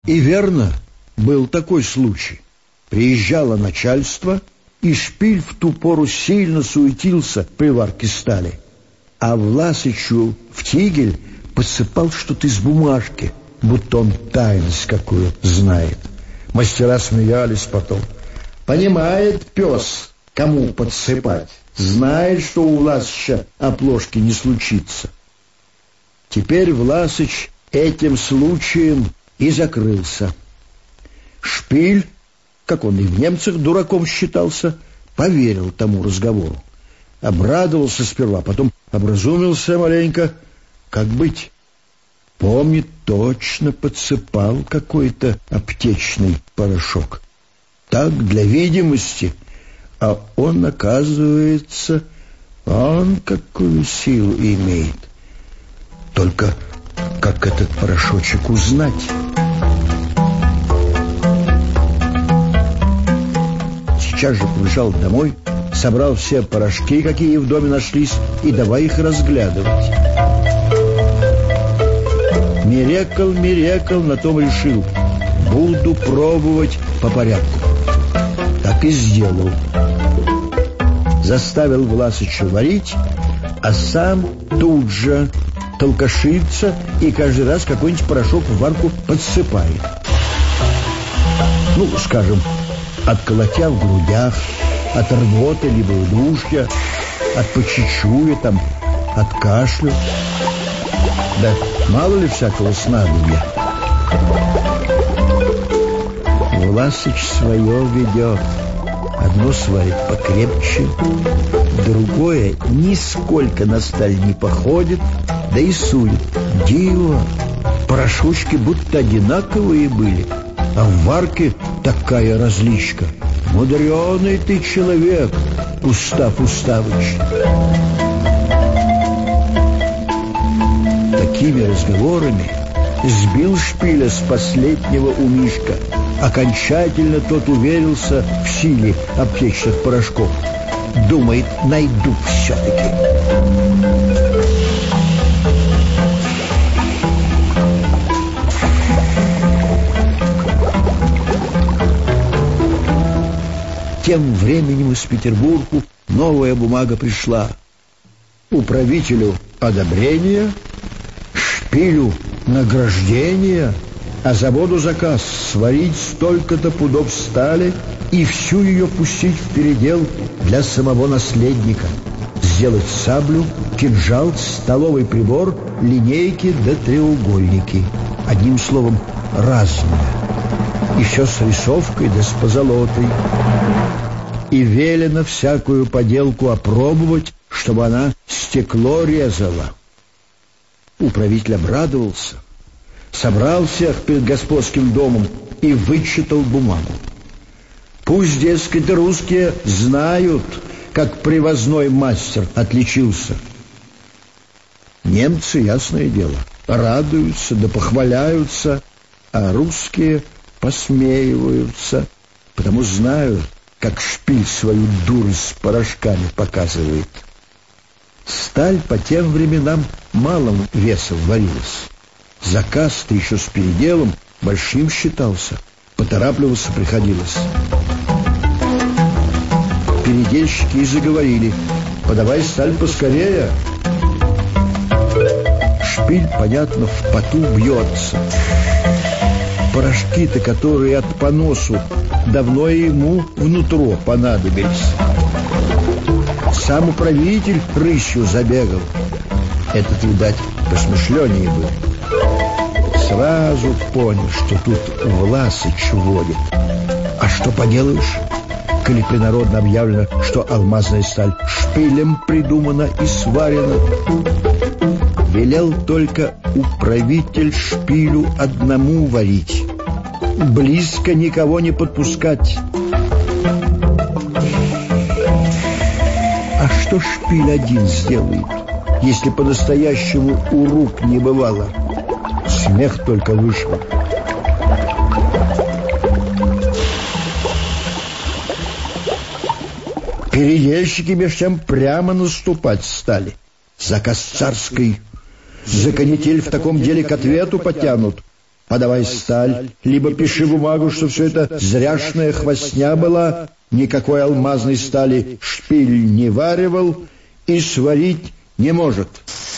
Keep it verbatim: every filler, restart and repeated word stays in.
И верно, был такой случай. Приезжало начальство, и Шпиль в ту пору сильно суетился при варке стали. А Власычу в тигель посыпал что-то из бумажки, будто он тайность какую знает. Мастера смеялись потом. Понимает пес, кому подсыпать. Знает, что у Власыча оплошки не случится. Теперь Власыч этим случаем и закрылся. Шпиль, как он и в немцах дураком считался, поверил тому разговору. Обрадовался сперва, потом образумился маленько. Как быть? Помнит, точно подсыпал какой-то аптечный порошок. Так, для видимости. А он, оказывается, он какую силу имеет. Только как этот порошочек узнать? Сейчас же побежал домой, собрал все порошки, какие в доме нашлись, и давай их разглядывать. Мерекал, мерекал, на том решил. Буду пробовать по порядку. Так и сделал. Заставил Власыча варить, а сам тут же толкашится и каждый раз какой-нибудь порошок в варку подсыпает. Ну, скажем, от колотя в грудях, от рвоты либо удушья, от почечуя, там, от кашля. Да мало ли всякого снадобья. Власыч свое ведет. Одно сварит покрепче, другое нисколько на сталь не походит, да и сует. Диво, порошочки будто одинаковые были, а в варке такая различка. Мудреный ты человек, Устав Уставыч. Такими разговорами сбил Шпиля с последнего умишка. Окончательно тот уверился в силе аптечных порошков. Думает, найду все-таки. Тем временем из Петербурга новая бумага пришла. Управителю одобрение, Шпилю награждение, а заводу заказ сварить столько-то пудов стали и всю ее пустить в передел для самого наследника. Сделать саблю, кинжал, столовый прибор, линейки да треугольники. Одним словом, разное. Еще с рисовкой да с позолотой. И велено всякую поделку опробовать, чтобы она стекло резала. Управитель обрадовался, собрал всех перед господским домом и вычитал бумагу. Пусть, дескать, русские знают, как привозной мастер отличился. Немцы, ясное дело, радуются да похваляются, а русские посмеиваются, потому знают, как Шпиль свою дурость с порошками показывает. Сталь по тем временам малым весом варилась. Заказ-то еще с переделом большим считался. Поторапливаться приходилось. Передельщики и заговорили: подавай сталь поскорее. Шпиль, понятно, в поту бьется. Порошки-то, которые от поносу давно ему внутрь понадобились. Сам управитель рысью забегал. Этот, видать, посмышленнее был. Сразу понял, что тут Власыч водит. А что поделаешь, коли принародно объявлено, что алмазная сталь Шпилем придумана и сварена. Велел только управитель Шпилю одному варить, близко никого не подпускать. А что Шпиль один сделает, если по-настоящему у рук не бывало? Смех только вышел. Передельщики меж тем прямо наступать стали. Заказ царский. За канитель в таком деле к ответу потянут. подавай сталь, либо пиши бумагу, что все это зряшная хвостня была, никакой алмазной стали шпиль не варивал и сварить не может».